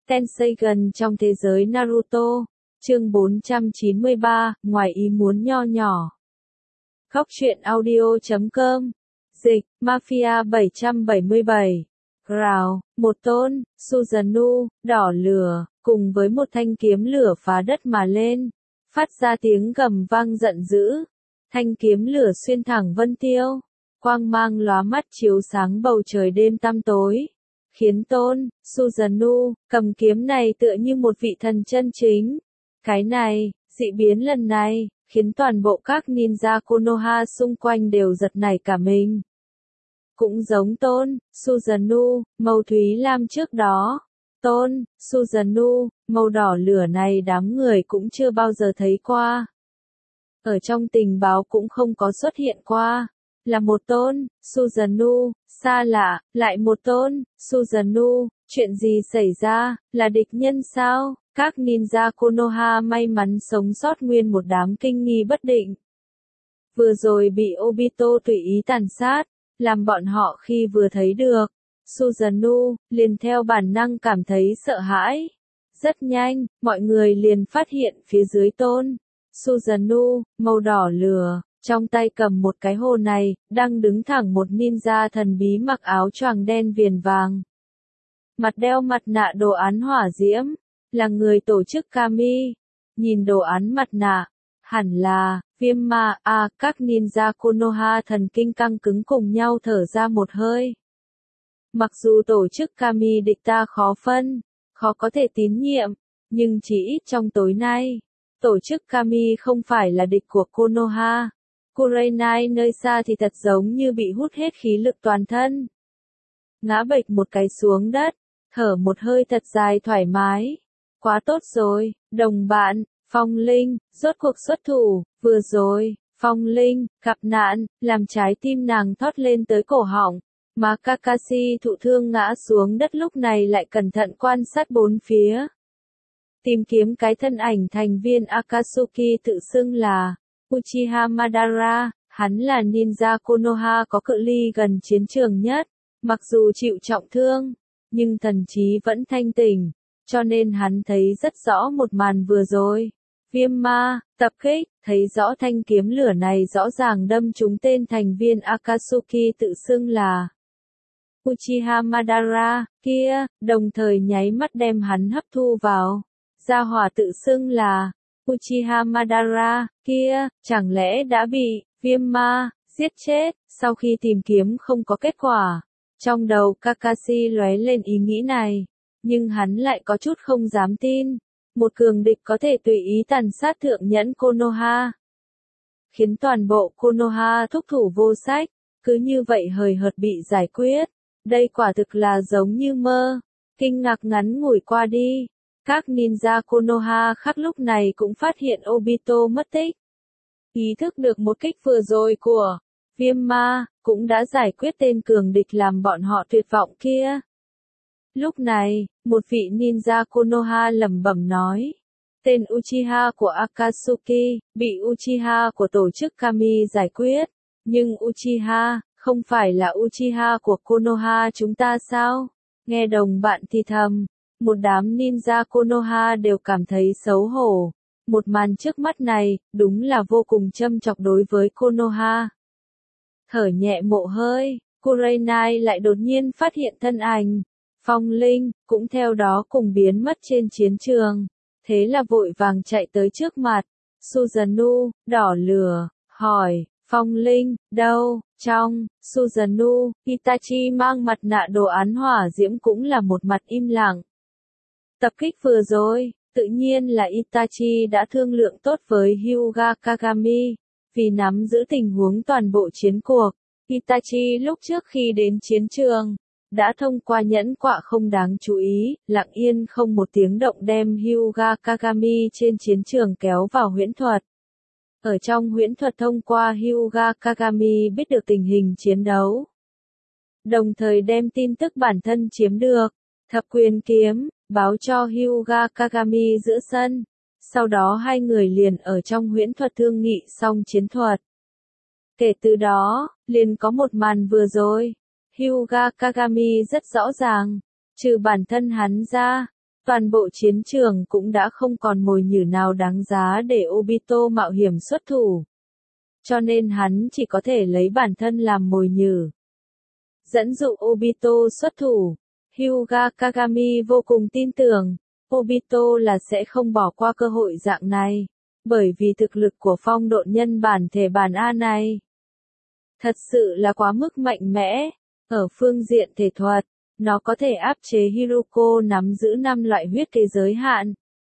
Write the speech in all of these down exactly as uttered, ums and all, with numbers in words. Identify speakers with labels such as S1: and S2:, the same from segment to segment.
S1: Tenseigan trong thế giới Naruto. Chương bốn trăm chín mươi ba, ngoài ý muốn nho nhỏ. Góc truyện audio chấm com. Dịch, Mafia bảy trăm bảy mươi bảy. Rào, một tôn, Susanoo, đỏ lửa, cùng với một thanh kiếm lửa phá đất mà lên, phát ra tiếng gầm vang giận dữ. Thanh kiếm lửa xuyên thẳng vân tiêu, quang mang lóa mắt chiếu sáng bầu trời đêm tăm tối, khiến tôn, Susanoo, cầm kiếm này tựa như một vị thần chân chính. Cái này, dị biến lần này, khiến toàn bộ các ninja Konoha xung quanh đều giật nảy cả mình. Cũng giống tôn, Susanoo, màu thúy lam trước đó. Tôn, Susanoo, màu đỏ lửa này đám người cũng chưa bao giờ thấy qua. Ở trong tình báo cũng không có xuất hiện qua. Là một tôn, Susanoo, xa lạ, lại một tôn, Susanoo, chuyện gì xảy ra, là địch nhân sao? Các ninja Konoha may mắn sống sót nguyên một đám kinh nghi bất định. Vừa rồi bị Obito tùy ý tàn sát, làm bọn họ khi vừa thấy được Susanoo, liền theo bản năng cảm thấy sợ hãi. Rất nhanh, mọi người liền phát hiện phía dưới tôn, Susanoo, màu đỏ lửa, trong tay cầm một cái hồ này, đang đứng thẳng một ninja thần bí mặc áo choàng đen viền vàng. Mặt đeo mặt nạ đồ án hỏa diễm, là người tổ chức Kami. Nhìn đồ án mặt nạ, hẳn là Viêm Ma. À, các ninja Konoha thần kinh căng cứng cùng nhau thở ra một hơi. Mặc dù tổ chức Kami địch ta khó phân, khó có thể tín nhiệm, nhưng chỉ ít trong tối nay, tổ chức Kami không phải là địch của Konoha. Kurenai nơi xa thì thật giống như bị hút hết khí lực toàn thân. Ngã bệch một cái xuống đất, thở một hơi thật dài thoải mái. Quá tốt rồi, đồng bạn, Phong Linh, rốt cuộc xuất thủ. Vừa rồi, Phong Linh, gặp nạn, làm trái tim nàng thoát lên tới cổ họng. Mà Kakashi thụ thương ngã xuống đất lúc này lại cẩn thận quan sát bốn phía. Tìm kiếm cái thân ảnh thành viên Akatsuki tự xưng là Uchiha Madara, hắn là ninja Konoha có cự ly gần chiến trường nhất. Mặc dù chịu trọng thương, nhưng thần trí vẫn thanh tỉnh, cho nên hắn thấy rất rõ một màn vừa rồi. Viêm ma, tập kích, thấy rõ thanh kiếm lửa này rõ ràng đâm trúng tên thành viên Akatsuki tự xưng là Uchiha Madara, kia, đồng thời nháy mắt đem hắn hấp thu vào. Gia hỏa tự xưng là Uchiha Madara, kia, chẳng lẽ đã bị Viêm ma giết chết? Sau khi tìm kiếm không có kết quả, trong đầu Kakashi lóe lên ý nghĩ này, nhưng hắn lại có chút không dám tin. Một cường địch có thể tùy ý tàn sát thượng nhẫn Konoha, khiến toàn bộ Konoha thúc thủ vô sách, cứ như vậy hời hợt bị giải quyết. Đây quả thực là giống như mơ. Kinh ngạc ngắn ngủi qua đi, các ninja Konoha khác lúc này cũng phát hiện Obito mất tích. Ý thức được một kích vừa rồi của Viêm ma, cũng đã giải quyết tên cường địch làm bọn họ tuyệt vọng kia. Lúc này, một vị ninja Konoha lẩm bẩm nói. Tên Uchiha của Akatsuki, bị Uchiha của tổ chức Kami giải quyết. Nhưng Uchiha, không phải là Uchiha của Konoha chúng ta sao? Nghe đồng bạn thì thầm, một đám ninja Konoha đều cảm thấy xấu hổ. Một màn trước mắt này, đúng là vô cùng châm chọc đối với Konoha. Thở nhẹ một hơi, Kurenai lại đột nhiên phát hiện thân ảnh. Phong Linh, cũng theo đó cùng biến mất trên chiến trường. Thế là vội vàng chạy tới trước mặt. Susanoo, đỏ lửa, hỏi, Phong Linh, đâu? Trong, Susanoo, Itachi mang mặt nạ đồ án hỏa diễm cũng là một mặt im lặng. Tập kích vừa rồi, tự nhiên là Itachi đã thương lượng tốt với Hyuga Kagami, vì nắm giữ tình huống toàn bộ chiến cuộc. Itachi lúc trước khi đến chiến trường, đã thông qua nhẫn quạ không đáng chú ý, lặng yên không một tiếng động đem Hyuga Kagami trên chiến trường kéo vào huyễn thuật. Ở trong huyễn thuật thông qua Hyuga Kagami biết được tình hình chiến đấu, đồng thời đem tin tức bản thân chiếm được, thập quyền kiếm, báo cho Hyuga Kagami giữa sân. Sau đó hai người liền ở trong huyễn thuật thương nghị xong chiến thuật. Kể từ đó, liền có một màn vừa rồi. Hyuga Kagami rất rõ ràng, trừ bản thân hắn ra, toàn bộ chiến trường cũng đã không còn mồi nhử nào đáng giá để Obito mạo hiểm xuất thủ. Cho nên hắn chỉ có thể lấy bản thân làm mồi nhử. Dẫn dụ Obito xuất thủ, Hyuga Kagami vô cùng tin tưởng, Obito là sẽ không bỏ qua cơ hội dạng này, bởi vì thực lực của phong độn nhân bản thể bản A này thật sự là quá mức mạnh mẽ. Ở phương diện thể thuật, nó có thể áp chế Hiruko nắm giữ năm loại huyết kế giới hạn.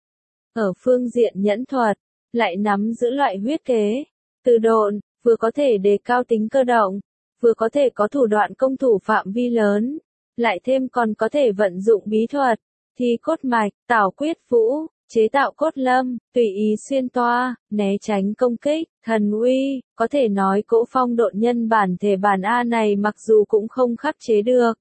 S1: Ở phương diện nhẫn thuật, lại nắm giữ loại huyết kế từ độn, vừa có thể đề cao tính cơ động, vừa có thể có thủ đoạn công thủ phạm vi lớn, lại thêm còn có thể vận dụng bí thuật, thi cốt mạch, tảo quyết vũ, chế tạo cốt lâm, tùy ý xuyên toa, né tránh công kích, thần uy, có thể nói cỗ phong độn nhân bản thể bản A này mặc dù cũng không khắc chế được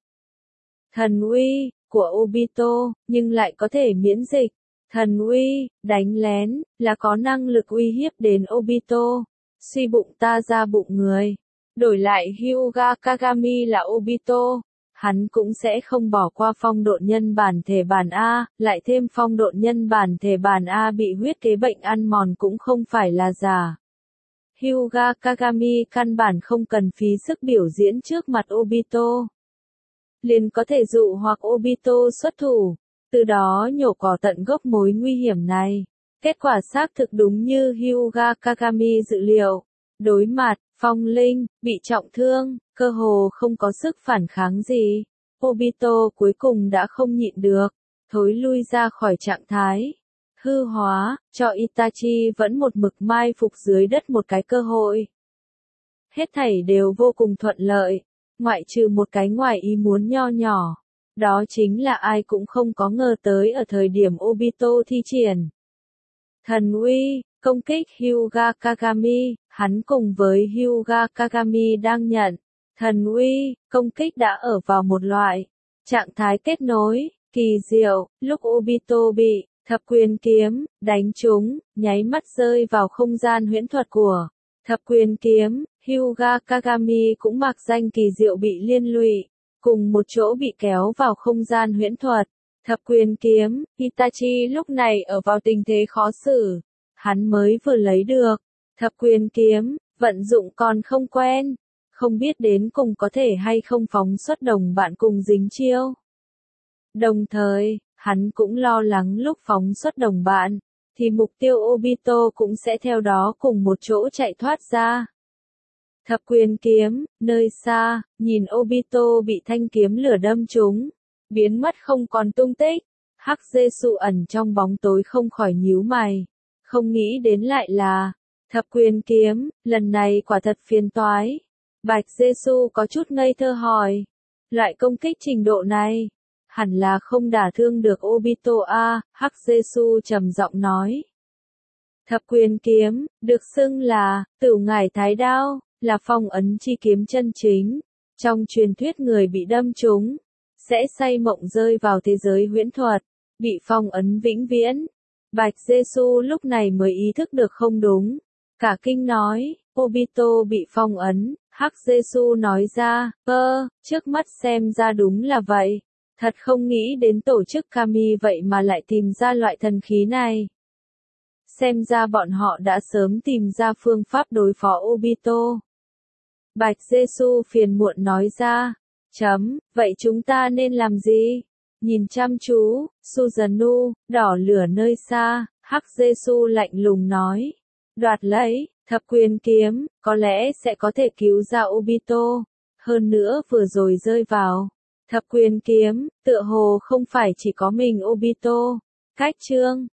S1: thần uy của Obito, nhưng lại có thể miễn dịch. Thần uy, đánh lén, là có năng lực uy hiếp đến Obito. Suy bụng ta ra bụng người. Đổi lại Hyuga Kagami là Obito, hắn cũng sẽ không bỏ qua phong độn nhân bản thể bản A, lại thêm phong độn nhân bản thể bản A bị huyết kế bệnh ăn mòn cũng không phải là giả. Hyuga Kagami căn bản không cần phí sức biểu diễn trước mặt Obito. Liền có thể dụ hoặc Obito xuất thủ, từ đó nhổ cỏ tận gốc mối nguy hiểm này. Kết quả xác thực đúng như Hyuga Kagami dự liệu. Đối mặt, phong linh, bị trọng thương, cơ hồ không có sức phản kháng gì. Obito cuối cùng đã không nhịn được, thối lui ra khỏi trạng thái hư hóa, cho Itachi vẫn một mực mai phục dưới đất một cái cơ hội. Hết thảy đều vô cùng thuận lợi, ngoại trừ một cái ngoài ý muốn nho nhỏ. Đó chính là ai cũng không có ngờ tới ở thời điểm Obito thi triển thần uy, công kích Hyuga Kagami, hắn cùng với Hyuga Kagami đang nhận thần uy, công kích đã ở vào một loại trạng thái kết nối, kỳ diệu, lúc Obito bị thập quyền kiếm đánh trúng, nháy mắt rơi vào không gian huyễn thuật của thập quyền kiếm, Hyuga Kagami cũng mặc danh kỳ diệu bị liên lụy, cùng một chỗ bị kéo vào không gian huyễn thuật. Thập quyền kiếm, Itachi lúc này ở vào tình thế khó xử. Hắn mới vừa lấy được thập quyền kiếm, vận dụng còn không quen, không biết đến cùng có thể hay không phóng xuất đồng bạn cùng dính chiêu. Đồng thời, hắn cũng lo lắng lúc phóng xuất đồng bạn, thì mục tiêu Obito cũng sẽ theo đó cùng một chỗ chạy thoát ra. Thập quyền kiếm, nơi xa, nhìn Obito bị thanh kiếm lửa đâm trúng, biến mất không còn tung tích. Hắc Jesu ẩn trong bóng tối không khỏi nhíu mày, không nghĩ đến lại là thập quyền kiếm, lần này quả thật phiền toái. Bạch Jesu có chút ngây thơ hỏi, loại công kích trình độ này, hẳn là không đả thương được Obito a, Hắc Jesu trầm giọng nói. Thập quyền kiếm, được xưng là Tửu Ngải Thái Đao, là phong ấn chi kiếm chân chính. Trong truyền thuyết người bị đâm trúng sẽ say mộng rơi vào thế giới huyễn thuật, bị phong ấn vĩnh viễn. Bạch Jesu lúc này mới ý thức được không đúng, cả kinh nói, Obito bị phong ấn. Hắc Jesu nói ra, ơ, trước mắt xem ra đúng là vậy, thật không nghĩ đến tổ chức Kami vậy mà lại tìm ra loại thần khí này. Xem ra bọn họ đã sớm tìm ra phương pháp đối phó Obito. Bạch Jesu phiền muộn nói ra, chấm, vậy chúng ta nên làm gì? Nhìn chăm chú, Susanoo, đỏ lửa nơi xa, Hắc Jesu lạnh lùng nói, đoạt lấy thập quyền kiếm, có lẽ sẽ có thể cứu ra Obito. Hơn nữa vừa rồi rơi vào thập quyền kiếm, tựa hồ không phải chỉ có mình Obito. Cách chương